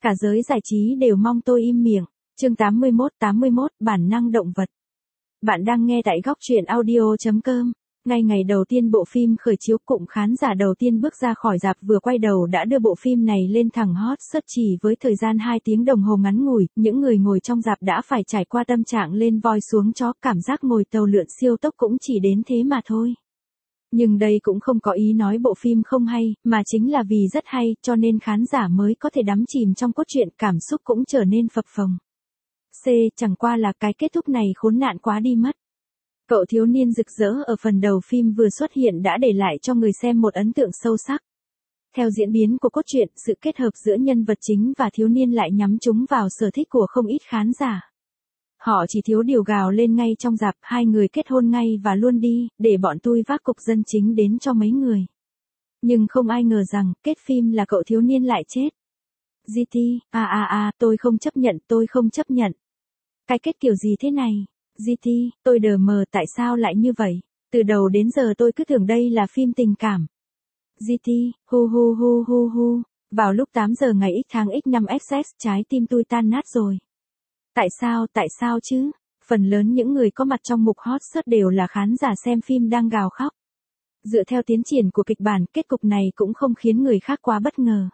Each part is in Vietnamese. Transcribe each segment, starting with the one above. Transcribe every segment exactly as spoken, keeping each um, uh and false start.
Cả giới giải trí đều mong tôi im miệng. Chương tám mươi mốt, tám mươi mốt, bản năng động vật. Bạn đang nghe tại góc truyện audio chấm com. Ngay ngày đầu tiên bộ phim khởi chiếu, cụm khán giả đầu tiên bước ra khỏi rạp vừa quay đầu đã đưa bộ phim này lên thẳng hot search chỉ với thời gian hai tiếng đồng hồ ngắn ngủi. Những người ngồi trong rạp đã phải trải qua tâm trạng lên voi xuống chó, cảm giác ngồi tàu lượn siêu tốc cũng chỉ đến thế mà thôi. Nhưng đây cũng không có ý nói bộ phim không hay, mà chính là vì rất hay, cho nên khán giả mới có thể đắm chìm trong cốt truyện, cảm xúc cũng trở nên phập phồng. C. Chẳng qua là cái kết thúc này khốn nạn quá đi mất. Cậu thiếu niên rực rỡ ở phần đầu phim vừa xuất hiện đã để lại cho người xem một ấn tượng sâu sắc. Theo diễn biến của cốt truyện, sự kết hợp giữa nhân vật chính và thiếu niên lại nhắm trúng vào sở thích của không ít khán giả. Họ chỉ thiếu điều gào lên ngay trong rạp, hai người kết hôn ngay và luôn đi, để bọn tôi vác cục dân chính đến cho mấy người. Nhưng không ai ngờ rằng, kết phim là cậu thiếu niên lại chết. giê tê, à à à, tôi không chấp nhận, tôi không chấp nhận. Cái kết kiểu gì thế này? giê tê, tôi đờ mờ, tại sao lại như vậy? Từ đầu đến giờ tôi cứ tưởng đây là phim tình cảm. giê tê, hu hu hu hu hu, vào lúc tám giờ ngày X tháng X năm ích ích, trái tim tôi tan nát rồi. Tại sao, tại sao chứ? Phần lớn những người có mặt trong mục hot search đều là khán giả xem phim đang gào khóc. Dựa theo tiến triển của kịch bản, kết cục này cũng không khiến người khác quá bất ngờ.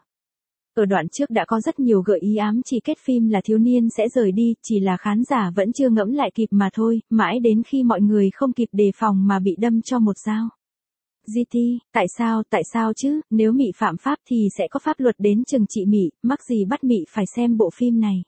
Ở đoạn trước đã có rất nhiều gợi ý ám chỉ kết phim là thiếu niên sẽ rời đi, chỉ là khán giả vẫn chưa ngẫm lại kịp mà thôi, mãi đến khi mọi người không kịp đề phòng mà bị đâm cho một dao. giê tê, tại sao, tại sao chứ, nếu Mị phạm pháp thì sẽ có pháp luật đến trừng trị Mị, mắc gì bắt Mị phải xem bộ phim này.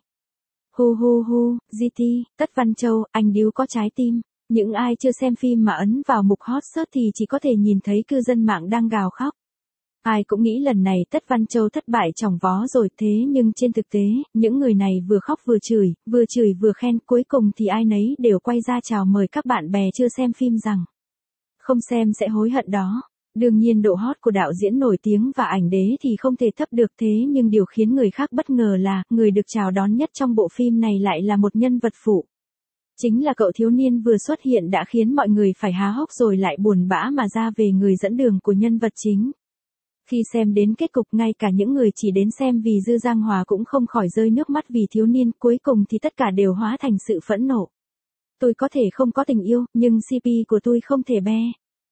Hu hu hu, giê tê, Tất Văn Châu, anh điếu có trái tim. Những ai chưa xem phim mà ấn vào mục hot search thì chỉ có thể nhìn thấy cư dân mạng đang gào khóc. Ai cũng nghĩ lần này Tất Văn Châu thất bại chỏng vó rồi, thế nhưng trên thực tế, những người này vừa khóc vừa chửi, vừa chửi vừa khen, cuối cùng thì ai nấy đều quay ra chào mời các bạn bè chưa xem phim rằng không xem sẽ hối hận đó. Đương nhiên độ hot của đạo diễn nổi tiếng và ảnh đế thì không thể thấp được, thế nhưng điều khiến người khác bất ngờ là, người được chào đón nhất trong bộ phim này lại là một nhân vật phụ. Chính là cậu thiếu niên vừa xuất hiện đã khiến mọi người phải há hốc rồi lại buồn bã mà ra về người dẫn đường của nhân vật chính. Khi xem đến kết cục, ngay cả những người chỉ đến xem vì Dư Giang Hòa cũng không khỏi rơi nước mắt vì thiếu niên, cuối cùng thì tất cả đều hóa thành sự phẫn nộ. Tôi có thể không có tình yêu, nhưng xê pê của tôi không thể be.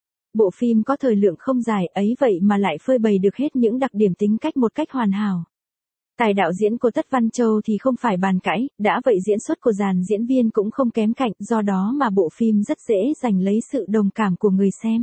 Bộ phim có thời lượng không dài ấy vậy mà lại phơi bày được hết những đặc điểm tính cách một cách hoàn hảo. Tài đạo diễn của Tất Văn Châu thì không phải bàn cãi, đã vậy diễn xuất của dàn diễn viên cũng không kém cạnh, do đó mà bộ phim rất dễ giành lấy sự đồng cảm của người xem.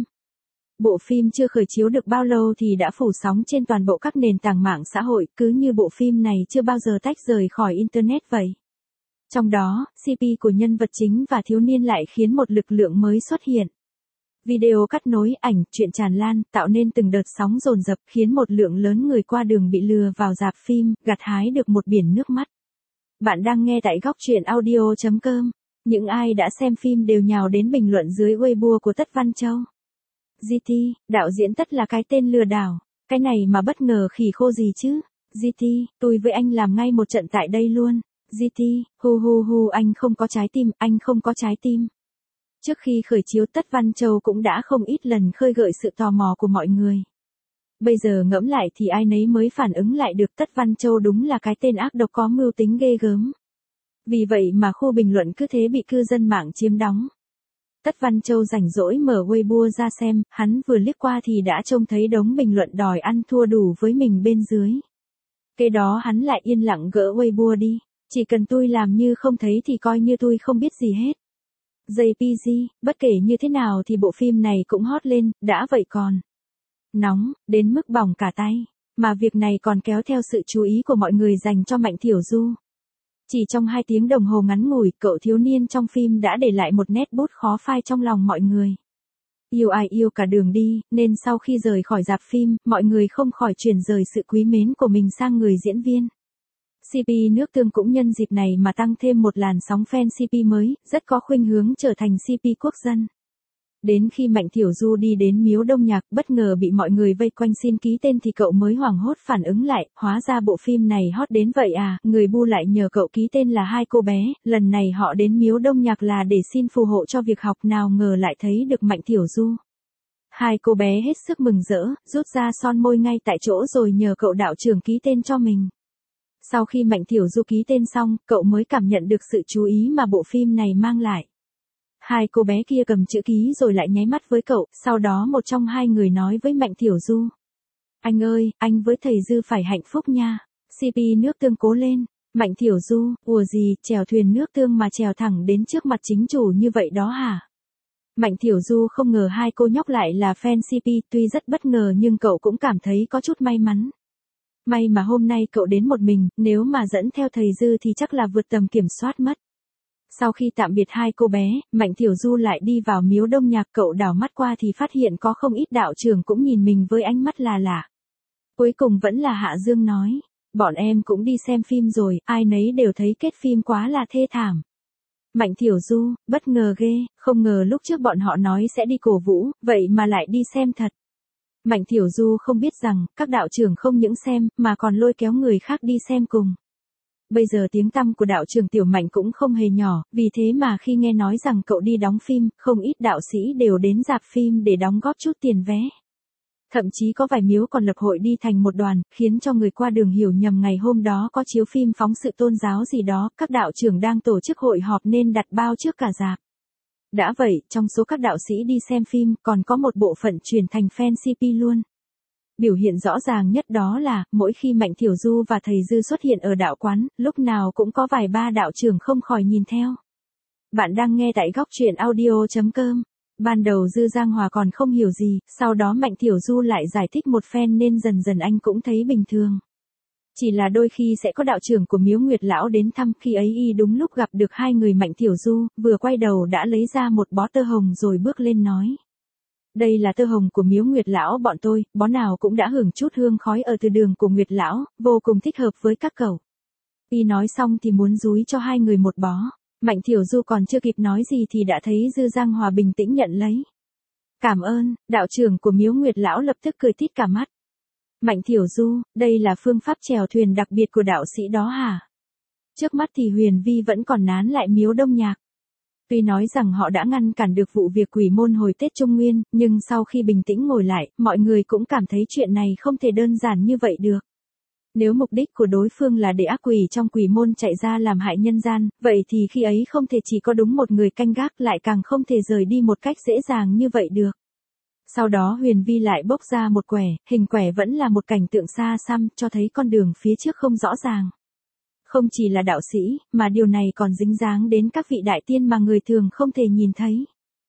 Bộ phim chưa khởi chiếu được bao lâu thì đã phủ sóng trên toàn bộ các nền tảng mạng xã hội, cứ như bộ phim này chưa bao giờ tách rời khỏi Internet vậy. Trong đó, xê pê của nhân vật chính và thiếu niên lại khiến một lực lượng mới xuất hiện. Video cắt nối, ảnh, chuyện tràn lan, tạo nên từng đợt sóng dồn dập, khiến một lượng lớn người qua đường bị lừa vào rạp phim, gặt hái được một biển nước mắt. Bạn đang nghe tại góc truyện audio chấm com. Những ai đã xem phim đều nhào đến bình luận dưới Weibo của Tất Văn Châu. giê tê, đạo diễn Tất là cái tên lừa đảo, cái này mà bất ngờ khỉ khô gì chứ. giê tê, tôi với anh làm ngay một trận tại đây luôn. giê tê, hu hu hu, anh không có trái tim, anh không có trái tim. Trước khi khởi chiếu, Tất Văn Châu cũng đã không ít lần khơi gợi sự tò mò của mọi người. Bây giờ ngẫm lại thì ai nấy mới phản ứng lại được Tất Văn Châu đúng là cái tên ác độc có mưu tính ghê gớm. Vì vậy mà khu bình luận cứ thế bị cư dân mạng chiếm đóng. Tất Văn Châu rảnh rỗi mở Weibo ra xem, hắn vừa liếc qua thì đã trông thấy đống bình luận đòi ăn thua đủ với mình bên dưới. Kế đó hắn lại yên lặng gỡ Weibo đi, chỉ cần tôi làm như không thấy thì coi như tôi không biết gì hết. jê pê giê, bất kể như thế nào thì bộ phim này cũng hot lên, đã vậy còn nóng, đến mức bỏng cả tay, mà việc này còn kéo theo sự chú ý của mọi người dành cho Mạnh Thiểu Du. Chỉ trong hai tiếng đồng hồ ngắn ngủi, cậu thiếu niên trong phim đã để lại một nét bút khó phai trong lòng mọi người. Yêu ai yêu cả đường đi, nên sau khi rời khỏi rạp phim, mọi người không khỏi chuyển rời sự quý mến của mình sang người diễn viên. xê pê nước Tương cũng nhân dịp này mà tăng thêm một làn sóng fan xê pê mới, rất có khuynh hướng trở thành xê pê quốc dân. Đến khi Mạnh Thiểu Du đi đến Miếu Đông Nhạc, bất ngờ bị mọi người vây quanh xin ký tên thì cậu mới hoảng hốt phản ứng lại, hóa ra bộ phim này hot đến vậy à, người bu lại nhờ cậu ký tên là hai cô bé, lần này họ đến Miếu Đông Nhạc là để xin phù hộ cho việc học, nào ngờ lại thấy được Mạnh Thiểu Du. Hai cô bé hết sức mừng rỡ, rút ra son môi ngay tại chỗ rồi nhờ cậu đạo trưởng ký tên cho mình. Sau khi Mạnh Tiểu Du ký tên xong, cậu mới cảm nhận được sự chú ý mà bộ phim này mang lại. Hai cô bé kia cầm chữ ký rồi lại nháy mắt với cậu, sau đó một trong hai người nói với Mạnh Tiểu Du. Anh ơi, anh với thầy Dư phải hạnh phúc nha. xê pê nước tương cố lên. Mạnh Tiểu Du, ùa gì, chèo thuyền nước tương mà chèo thẳng đến trước mặt chính chủ như vậy đó hả? Mạnh Tiểu Du không ngờ hai cô nhóc lại là fan xê pê, tuy rất bất ngờ nhưng cậu cũng cảm thấy có chút may mắn. May mà hôm nay cậu đến một mình, nếu mà dẫn theo thầy Dư thì chắc là vượt tầm kiểm soát mất. Sau khi tạm biệt hai cô bé, Mạnh Tiểu Du lại đi vào miếu Đông Nhạc, cậu đảo mắt qua thì phát hiện có không ít đạo trưởng cũng nhìn mình với ánh mắt là lạ. Cuối cùng vẫn là Hạ Dương nói, bọn em cũng đi xem phim rồi, ai nấy đều thấy kết phim quá là thê thảm. Mạnh Tiểu Du, bất ngờ ghê, không ngờ lúc trước bọn họ nói sẽ đi cổ vũ, vậy mà lại đi xem thật. Mạnh Tiểu Du không biết rằng, các đạo trưởng không những xem, mà còn lôi kéo người khác đi xem cùng. Bây giờ tiếng tăm của đạo trưởng Tiểu Mạnh cũng không hề nhỏ, vì thế mà khi nghe nói rằng cậu đi đóng phim, không ít đạo sĩ đều đến rạp phim để đóng góp chút tiền vé. Thậm chí có vài miếu còn lập hội đi thành một đoàn, khiến cho người qua đường hiểu nhầm ngày hôm đó có chiếu phim phóng sự tôn giáo gì đó, các đạo trưởng đang tổ chức hội họp nên đặt bao trước cả rạp. Đã vậy, trong số các đạo sĩ đi xem phim, còn có một bộ phận chuyển thành fan xê pê luôn. Biểu hiện rõ ràng nhất đó là, mỗi khi Mạnh Tiểu Du và thầy Dư xuất hiện ở đạo quán, lúc nào cũng có vài ba đạo trưởng không khỏi nhìn theo. Bạn đang nghe tại góc truyện audio chấm com. Ban đầu Dư Giang Hòa còn không hiểu gì, sau đó Mạnh Tiểu Du lại giải thích một phen nên dần dần anh cũng thấy bình thường. Chỉ là đôi khi sẽ có đạo trưởng của miếu Nguyệt Lão đến thăm, khi ấy y đúng lúc gặp được hai người Mạnh Tiểu Du, vừa quay đầu đã lấy ra một bó tơ hồng rồi bước lên nói. Đây là tơ hồng của miếu Nguyệt Lão bọn tôi, bó nào cũng đã hưởng chút hương khói ở từ đường của Nguyệt Lão, vô cùng thích hợp với các cậu. Y nói xong thì muốn dúi cho hai người một bó. Mạnh Tiểu Du còn chưa kịp nói gì thì đã thấy Dư Giang Hòa bình tĩnh nhận lấy. Cảm ơn, đạo trưởng của miếu Nguyệt Lão lập tức cười tít cả mắt. Mạnh Tiểu Du, đây là phương pháp chèo thuyền đặc biệt của đạo sĩ đó hả? Trước mắt thì Huyền Vi vẫn còn nán lại miếu Đông Nhạc. Tuy nói rằng họ đã ngăn cản được vụ việc quỷ môn hồi Tết Trung Nguyên, nhưng sau khi bình tĩnh ngồi lại, mọi người cũng cảm thấy chuyện này không thể đơn giản như vậy được. Nếu mục đích của đối phương là để ác quỷ trong quỷ môn chạy ra làm hại nhân gian, vậy thì khi ấy không thể chỉ có đúng một người canh gác, lại càng không thể rời đi một cách dễ dàng như vậy được. Sau đó Huyền Vi lại bốc ra một quẻ, hình quẻ vẫn là một cảnh tượng xa xăm, cho thấy con đường phía trước không rõ ràng. Không chỉ là đạo sĩ, mà điều này còn dính dáng đến các vị đại tiên mà người thường không thể nhìn thấy.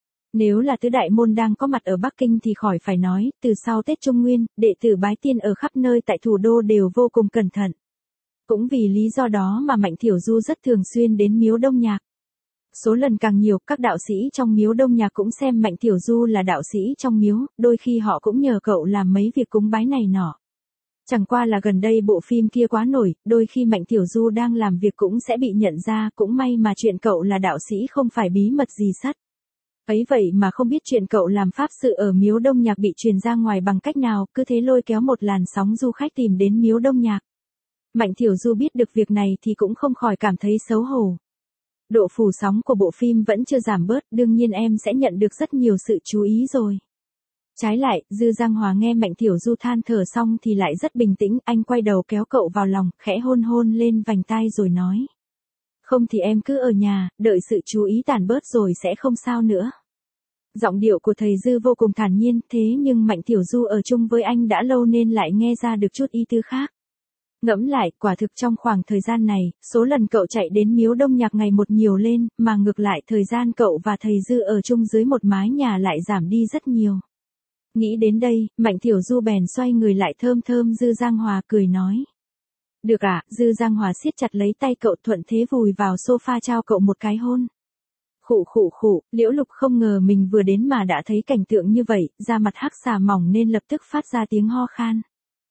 Nếu là tứ đại môn đang có mặt ở Bắc Kinh thì khỏi phải nói, từ sau Tết Trung Nguyên, đệ tử bái tiên ở khắp nơi tại thủ đô đều vô cùng cẩn thận. Cũng vì lý do đó mà Mạnh Tiểu Du rất thường xuyên đến miếu Đông Nhạc. Số lần càng nhiều, các đạo sĩ trong miếu Đông Nhạc cũng xem Mạnh Tiểu Du là đạo sĩ trong miếu, đôi khi họ cũng nhờ cậu làm mấy việc cúng bái này nọ. Chẳng qua là gần đây bộ phim kia quá nổi, đôi khi Mạnh Tiểu Du đang làm việc cũng sẽ bị nhận ra, cũng may mà chuyện cậu là đạo sĩ không phải bí mật gì sắt. Ấy vậy mà không biết chuyện cậu làm pháp sự ở miếu Đông Nhạc bị truyền ra ngoài bằng cách nào, cứ thế lôi kéo một làn sóng du khách tìm đến miếu Đông Nhạc. Mạnh Tiểu Du biết được việc này thì cũng không khỏi cảm thấy xấu hổ. Độ phủ sóng của bộ phim vẫn chưa giảm bớt, đương nhiên em sẽ nhận được rất nhiều sự chú ý rồi. Trái lại, Dư Giang Hòa nghe Mạnh Tiểu Du than thở xong thì lại rất bình tĩnh, anh quay đầu kéo cậu vào lòng, khẽ hôn hôn lên vành tai rồi nói. Không thì em cứ ở nhà, đợi sự chú ý tản bớt rồi sẽ không sao nữa. Giọng điệu của thầy Dư vô cùng thản nhiên, thế nhưng Mạnh Tiểu Du ở chung với anh đã lâu nên lại nghe ra được chút ý tứ khác. Ngẫm lại, quả thực trong khoảng thời gian này, số lần cậu chạy đến miếu Đông Nhạc ngày một nhiều lên, mà ngược lại thời gian cậu và thầy Dư ở chung dưới một mái nhà lại giảm đi rất nhiều. Nghĩ đến đây, Mạnh Tiểu Du bèn xoay người lại thơm thơm Dư Giang Hòa cười nói. Được ạ, à, Dư Giang Hòa siết chặt lấy tay cậu thuận thế vùi vào sofa trao cậu một cái hôn. Khụ khụ khụ, Liễu Lục không ngờ mình vừa đến mà đã thấy cảnh tượng như vậy, da mặt hắc xà mỏng nên lập tức phát ra tiếng ho khan.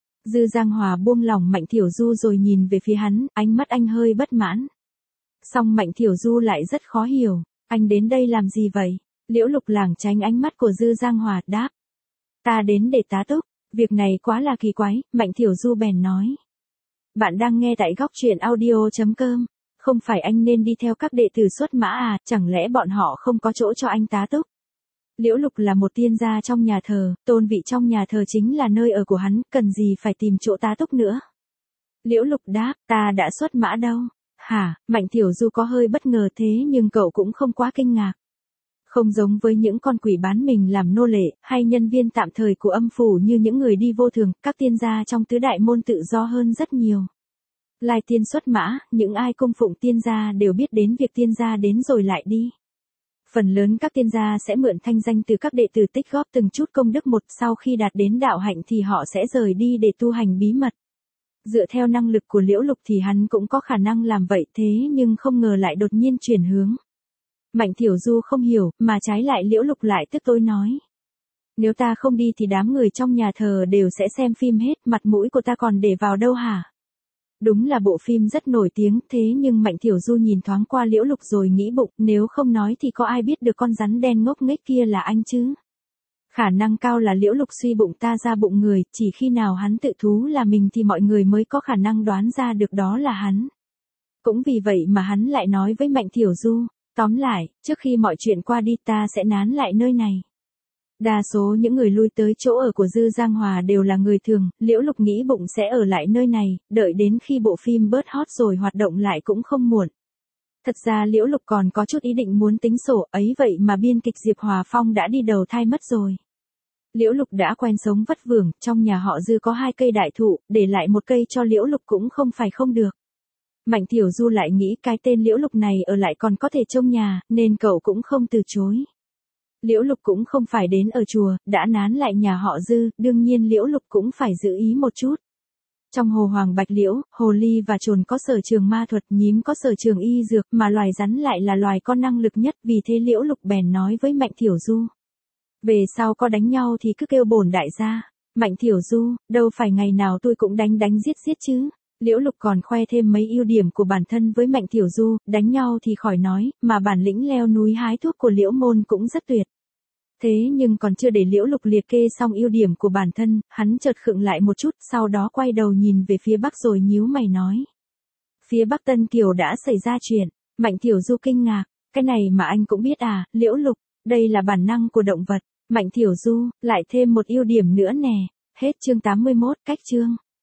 Dư Giang Hòa buông lỏng Mạnh Tiểu Du rồi nhìn về phía hắn, ánh mắt anh hơi bất mãn. Song Mạnh Tiểu Du lại rất khó hiểu, anh đến đây làm gì vậy? Liễu Lục lảng tránh ánh mắt của Dư Giang Hòa, đáp. Ta đến để tá túc, việc này quá là kỳ quái, Mạnh Tiểu Du bèn nói. Bạn đang nghe tại góc truyện audio chấm com, không phải anh nên đi theo các đệ tử xuất mã à, chẳng lẽ bọn họ không có chỗ cho anh tá túc? Liễu Lục là một tiên gia trong nhà thờ, tôn vị trong nhà thờ chính là nơi ở của hắn, cần gì phải tìm chỗ tá túc nữa. Liễu Lục đáp, ta đã xuất mã đâu. Hả, Mạnh Thiểu Du có hơi bất ngờ thế nhưng cậu cũng không quá kinh ngạc. Không giống với những con quỷ bán mình làm nô lệ, hay nhân viên tạm thời của âm phủ như những người đi vô thường, các tiên gia trong tứ đại môn tự do hơn rất nhiều. Lai tiên xuất mã, những ai cung phụng tiên gia đều biết đến việc tiên gia đến rồi lại đi. Phần lớn các tiên gia sẽ mượn thanh danh từ các đệ tử tích góp từng chút công đức một, sau khi đạt đến đạo hạnh thì họ sẽ rời đi để tu hành bí mật. Dựa theo năng lực của Liễu Lục thì hắn cũng có khả năng làm vậy thế nhưng không ngờ lại đột nhiên chuyển hướng. Mạnh Thiểu Du không hiểu, mà trái lại Liễu Lục lại tức tối nói. Nếu ta không đi thì đám người trong nhà thờ đều sẽ xem phim hết, mặt mũi của ta còn để vào đâu hả? Đúng là bộ phim rất nổi tiếng, thế nhưng Mạnh Thiểu Du nhìn thoáng qua Liễu Lục rồi nghĩ bụng, nếu không nói thì có ai biết được con rắn đen ngốc nghếch kia là anh chứ? Khả năng cao là Liễu Lục suy bụng ta ra bụng người, chỉ khi nào hắn tự thú là mình thì mọi người mới có khả năng đoán ra được đó là hắn. Cũng vì vậy mà hắn lại nói với Mạnh Thiểu Du, tóm lại, trước khi mọi chuyện qua đi ta sẽ nán lại nơi này. Đa số những người lui tới chỗ ở của Dư Giang Hòa đều là người thường, Liễu Lục nghĩ bụng sẽ ở lại nơi này, đợi đến khi bộ phim bớt hot rồi hoạt động lại cũng không muộn. Thật ra Liễu Lục còn có chút ý định muốn tính sổ ấy vậy mà biên kịch Diệp Hòa Phong đã đi đầu thai mất rồi. Liễu Lục đã quen sống vất vưởng, trong nhà họ Dư có hai cây đại thụ, để lại một cây cho Liễu Lục cũng không phải không được. Mạnh Thiểu Du lại nghĩ cái tên Liễu Lục này ở lại còn có thể trông nhà, nên cậu cũng không từ chối. Liễu Lục cũng không phải đến ở chùa, đã nán lại nhà họ Dư, đương nhiên Liễu Lục cũng phải giữ ý một chút. Trong hồ Hoàng Bạch Liễu, hồ ly và trồn có sở trường ma thuật, nhím có sở trường y dược, mà loài rắn lại là loài có năng lực nhất, vì thế Liễu Lục bèn nói với Mạnh Thiểu Du. Về sau có đánh nhau thì cứ kêu bổn đại gia. Mạnh Thiểu Du, đâu phải ngày nào tôi cũng đánh đánh giết giết chứ. Liễu Lục còn khoe thêm mấy ưu điểm của bản thân với Mạnh Thiểu Du, đánh nhau thì khỏi nói, mà bản lĩnh leo núi hái thuốc của Liễu Môn cũng rất tuyệt. Thế nhưng còn chưa để Liễu Lục liệt kê xong ưu điểm của bản thân, hắn chợt khựng lại một chút, sau đó quay đầu nhìn về phía bắc rồi nhíu mày nói. Phía bắc Tân Kiều đã xảy ra chuyện. Mạnh Thiểu Du kinh ngạc, cái này mà anh cũng biết à, Liễu Lục, đây là bản năng của động vật. Mạnh Thiểu Du, lại thêm một ưu điểm nữa nè. Hết chương tám mươi mốt, cách chương.